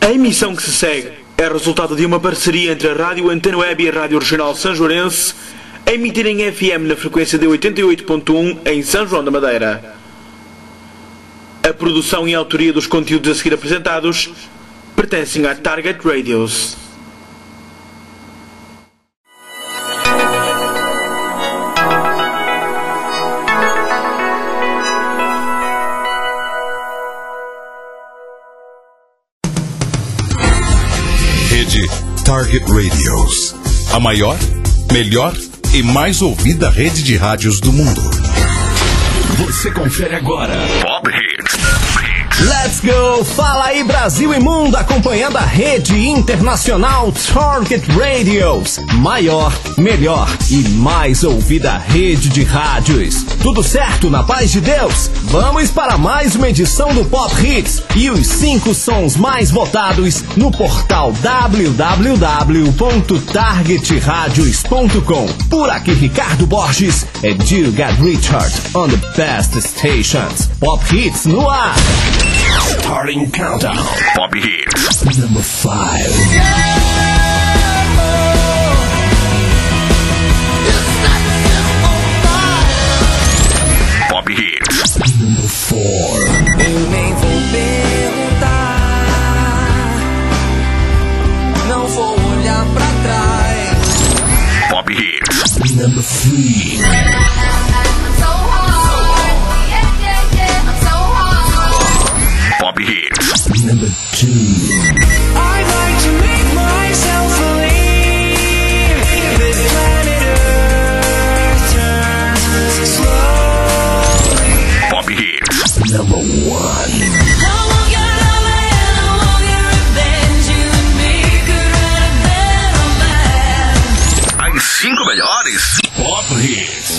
A emissão que se segue é resultado de uma parceria entre a Rádio Antena Web e a Rádio Regional Sanjoarense, a emitir em FM na frequência de 88.1 em São João da Madeira. A produção e a autoria dos conteúdos a seguir apresentados pertencem à Target Radios. Rede Target Radios, a maior, melhor e mais ouvida rede de rádios do mundo. Você confere agora Pop Hits. Let's go! Fala aí, Brasil e mundo, acompanhando a rede internacional Target Radios, maior, melhor e mais ouvida rede de rádios. Tudo certo, na paz de Deus? Vamos para mais uma edição do Pop Hits e os 5 sons mais votados no portal www.targetradios.com. Por aqui, Ricardo Borges and you got Richard on the best stations. Pop Hits no ar. Starting countdown. Pop Hits. Number 5. Pop Hits. Number 4. Eu nem vou perguntar, não vou olhar pra trás. Pop Hits. Number 3. Pop Hits. Number 2. I'd like to make myself believe that planet Earth turns slowly. Pop Hits. Number 1. I won't get over and I won't get revenge. You and me could write a better man. As 5 melhores Pop Hits.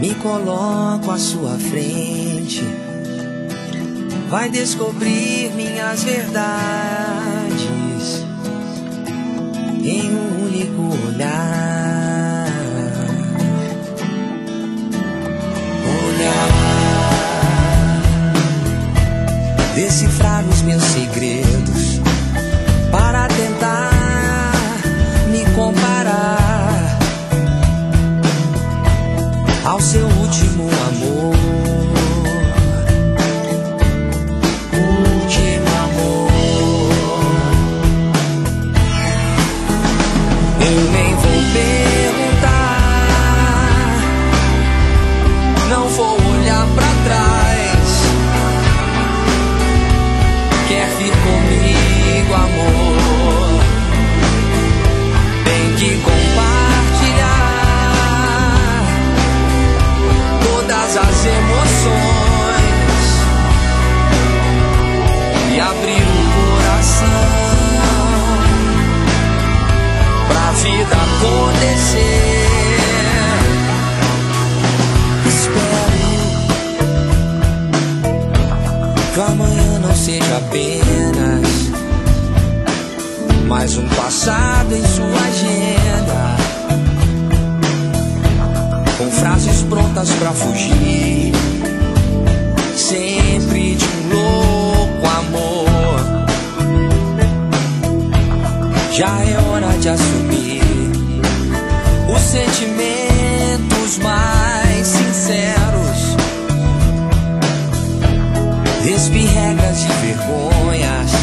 me coloco à sua frente. Vai descobrir minhas verdades em um único olhar. Decifrar os meus segredos para tentar me comparar ao seu último amor. Último amor. Eu nem vou perguntar, não vou olhar pra trás. Quer vir comigo, amor? Tem que compartilhar todas as emoções e abrir o coração pra vida acontecer. Espero que o amanhã não seja apenas mais um passado em sua agenda, com frases prontas pra fugir sempre de um louco amor. Já é hora de assumir os sentimentos mais sinceros. Despir regras e vergonhas,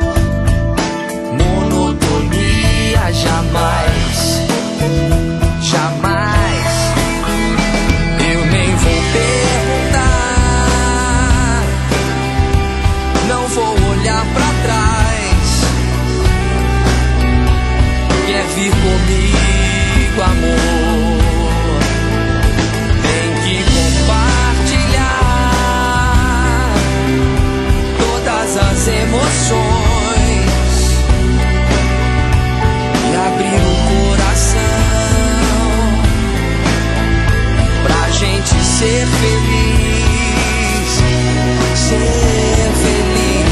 monotonia jamais, jamais. Eu nem vou perguntar, não vou olhar pra trás. Quer vir comigo, amor? Tem que compartilhar todas as emoções e abrir o coração pra gente ser feliz, ser feliz.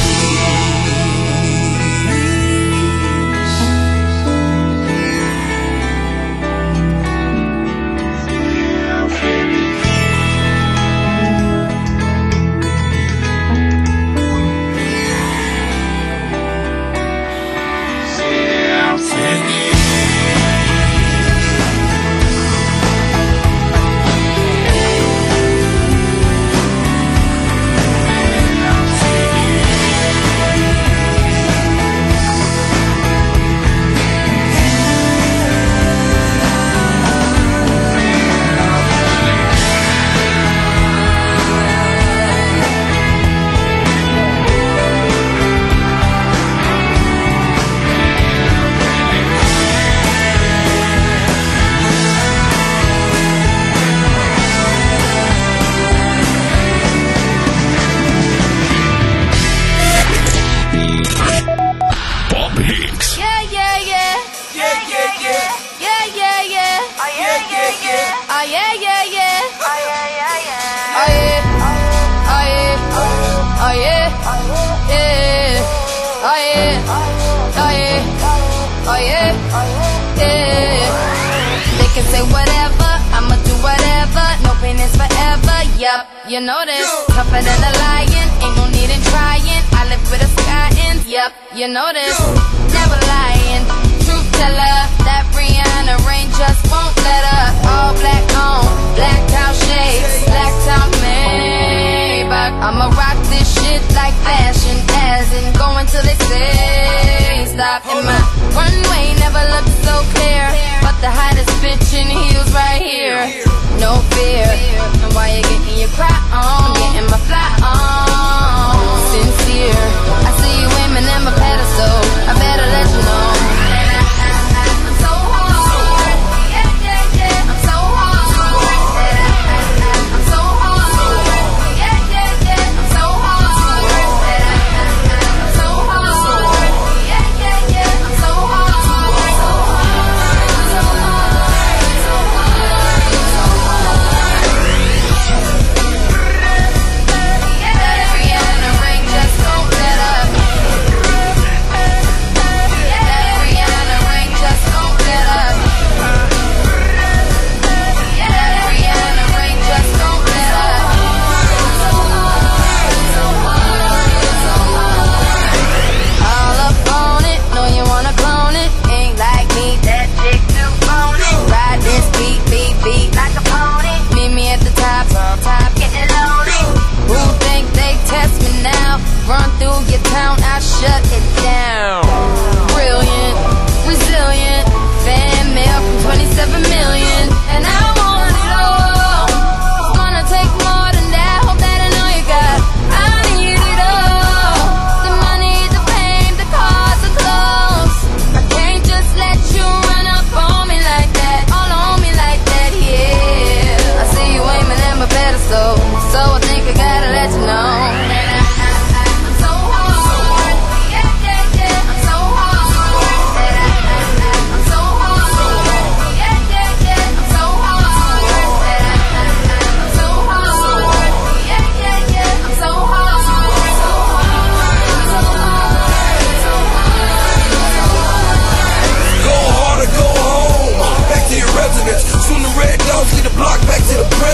You know this, tougher than a lion, ain't no need in trying. I live with a sky ends, yep, you know this, never lying. Truth teller, that Rihanna rain just won't let her. All black on, blacked out shades, blacked out Maybach. I'ma rock this shit like fashion, as in going till they say stop. And my runway never looked so clear, but the hottest bitch in heels right here. No fear, and why you getting your cry on? I'm getting my fly on. Sincere, I see you aiming at my pedestal. I better let you know. I'm so hard, yeah, yeah, yeah. I'm so hard, I'm so hard, yeah, yeah, yeah. I'm so hard, I'm so hard, yeah, yeah, yeah. I'm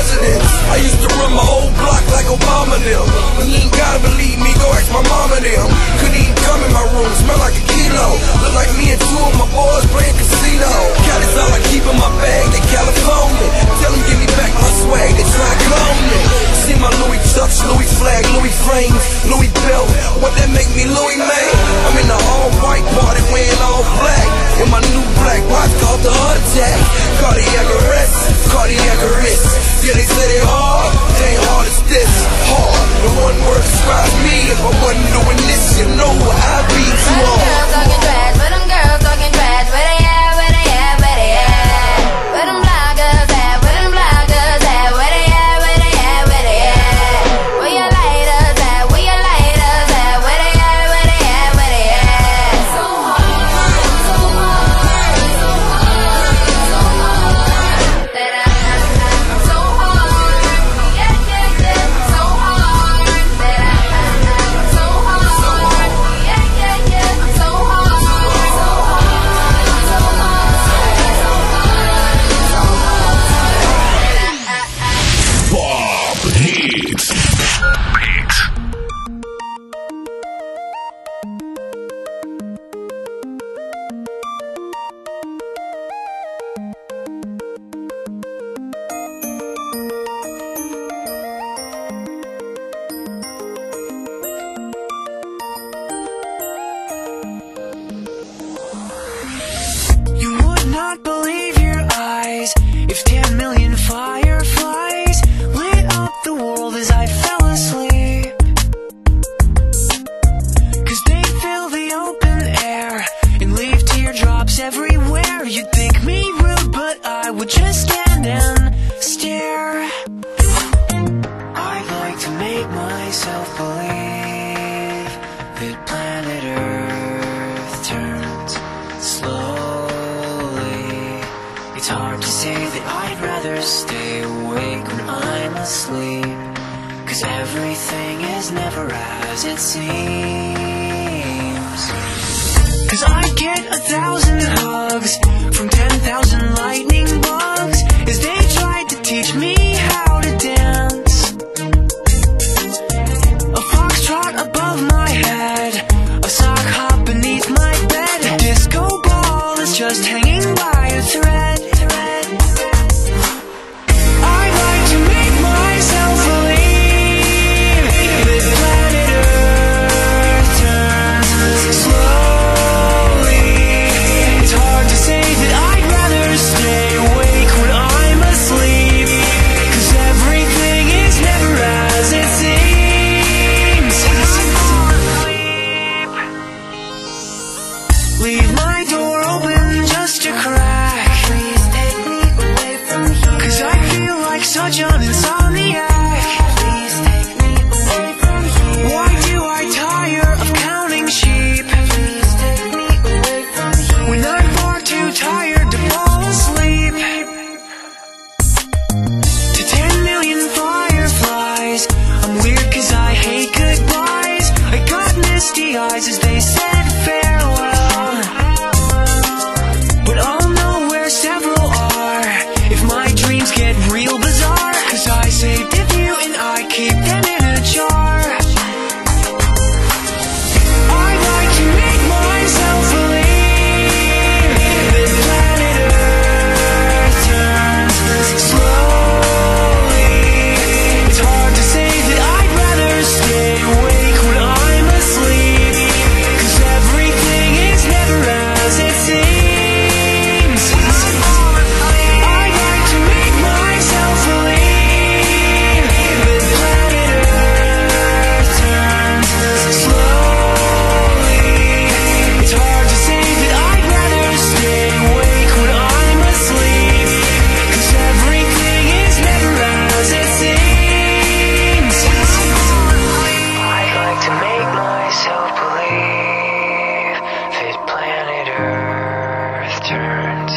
presidents. I used to run my whole block like Obama them. When you ain't gotta believe me, go ask my mama them. Couldn't even come in my room, smell like a kilo. Look like me and two of my boys playing casino. Cali's all I keep in my bag, they California. Tell them give me back my swag, they try to clone me. See my Louis Chucks, Louis flag, Louis frames, Louis belt. What that make me Louis, man? I'm in the all-white party wearing all black. In my new black watch called the heart attack. Cardiac arrest, cardiac arrest. Yeah, they say they hard, they ain't hard as this. Hard, the one word describes me. If I wasn't doing this, you know I'd be too hard. Girls talking trash, but them girls talking trash. Where they at, where they at, where they at? Where them bloggers at, where them bloggers at? Where they at, where they at, where they at? Where your lighters at, where your lighters at? Where they at, where they at, where they at? So hard, so hard, so hard, so hard. That I'm so hard, yeah, yeah, yeah, so hard. That I'm so hard, yeah, yeah, yeah, so hard, so hard, so hard, so hard, so hard. Pop Hits. You would not believe your eyes if 10 million fireflies lit up the world as I fell asleep. 'Cause they fill the open air and leave teardrops everywhere. You'd think me rude, but I would just stand and stare. I'd like to make myself believe that planet Earth turns slowly. It's hard to say that I'd rather stay awake when I'm asleep, 'cause everything is never as it seems. 'Cause I get 1,000 hugs from 10,000 lightning bugs as they tried to teach me how to dance. A foxtrot above my head, a sock hop beneath my bed, a disco ball is just hanging by a thread. I'd like to make myself believe that planet Earth turns slowly. It's hard to say that I'd rather stay awake when I'm asleep, 'cause everything is never as it seems. Leave my door open just a crack. Please take me away from here, 'cause I feel like such an insomniac. Please take me away from here. Why do I tire of counting sheep? Please take me away from here, when I'm far too tired to fall asleep. To 10 million fireflies, I'm weird 'cause I hate goodbyes. I got misty eyes as they said farewell, but I'll know where several are if my dreams get real bizarre, 'cause I saved a few and I keep them in a jar. I'd like to make myself believe that planet Earth turns slowly. It's hard to say that I'd rather stay awake when I'm asleep, 'cause everything is never as it seems. I'd like to make myself believe that planet Earth turns slowly. It's hard to say that I'd rather stay awake when I'm asleep, 'cause everything is never as it seems. I'd like to make myself believe that planet Earth turns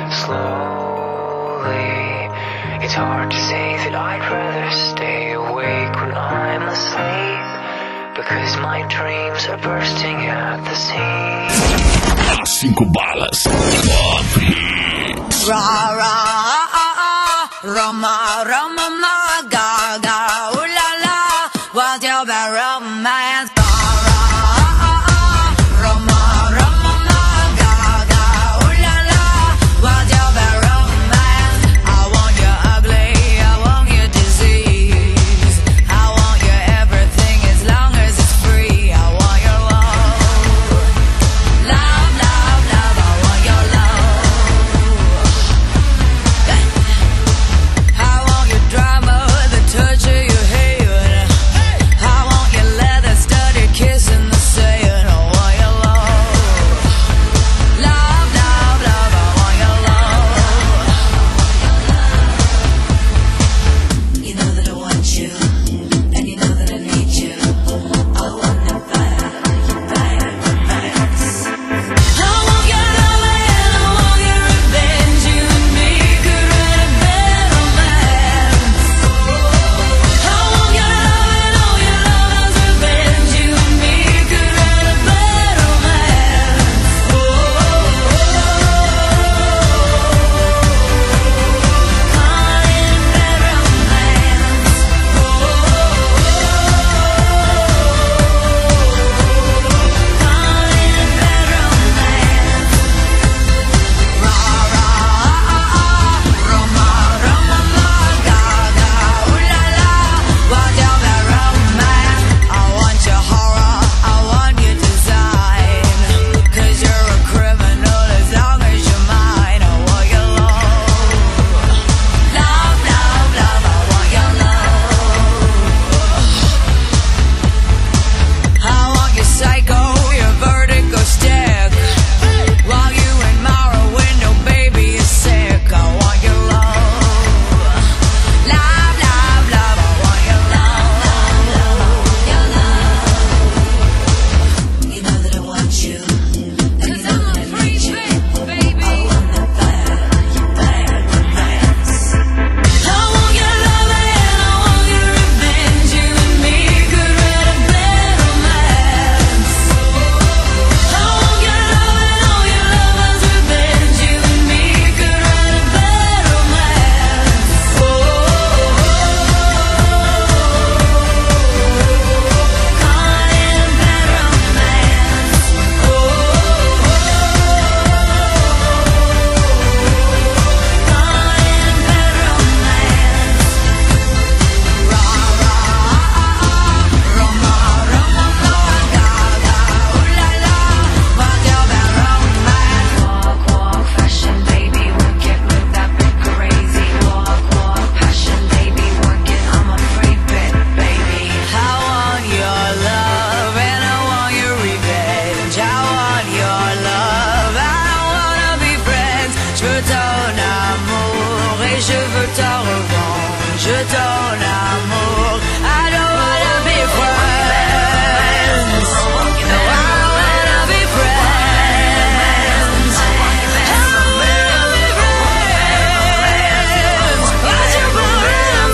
slowly. It's hard to say that I'd rather stay awake when I'm asleep, because my dreams are bursting at the seams. 5 balas. Pop Hits. Ra ra ah ah ah, Rama Rama ma. mon amour. I don't wanna be friends. No, I don't wanna be friends. I don't wanna be friends. Why'd you borrow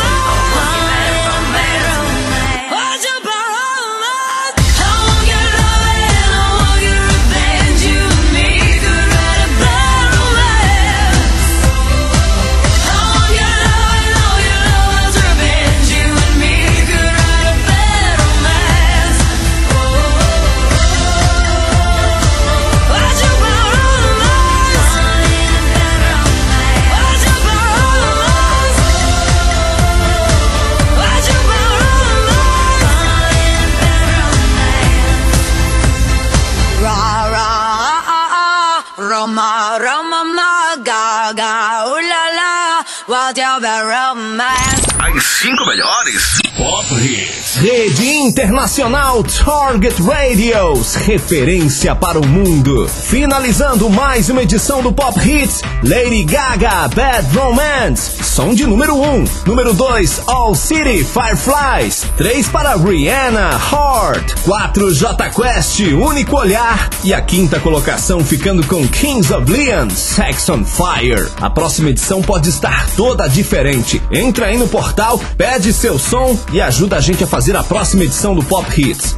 romance? Why'd you borrow romance? I won't get love and I won't get revenge. You and me could write a bad romance. I won't get love and I won't get love's revenge. You and me could write a bad romance. Why'd you borrow romance? Why'd you borrow romance? Why'd you borrow romance? Ra ra Roma Roma ma ga ga ooh la la. Why'd you borrow romance? As 5 melhores Pop Hits. Rede Internacional Target Radios, referência para o mundo. Finalizando mais uma edição do Pop Hits, Lady Gaga, Bad Romance, som de número 1. Número 2, All City, Fireflies. 3 para Rihanna, Heart. 4, Jota Quest, Único Olhar. E a quinta colocação ficando com Kings of Leon, Sex on Fire. A próxima edição pode estar toda diferente. Entra aí no portal, pede seu som e ajuda a gente a fazer a próxima edição do Pop Hits.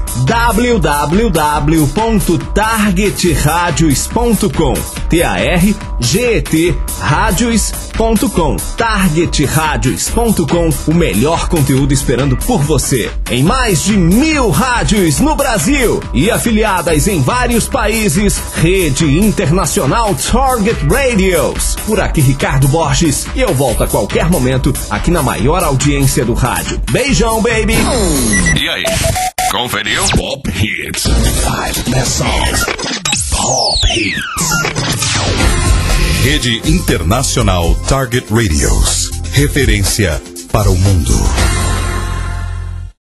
www.targetradios.com TARGET radios.com targetradios.com. O melhor conteúdo esperando por você. Em mais de 1000 rádios no Brasil e afiliadas em vários países, Rede Internacional Target Radios. Por aqui Ricardo Borges e eu volto a qualquer momento aqui na maior audiência do rádio. Beijão, baby! E aí, conferiu? Pop Hits. 5 best songs. Pop Hits. Rede Internacional Target Radios. Referência para o mundo.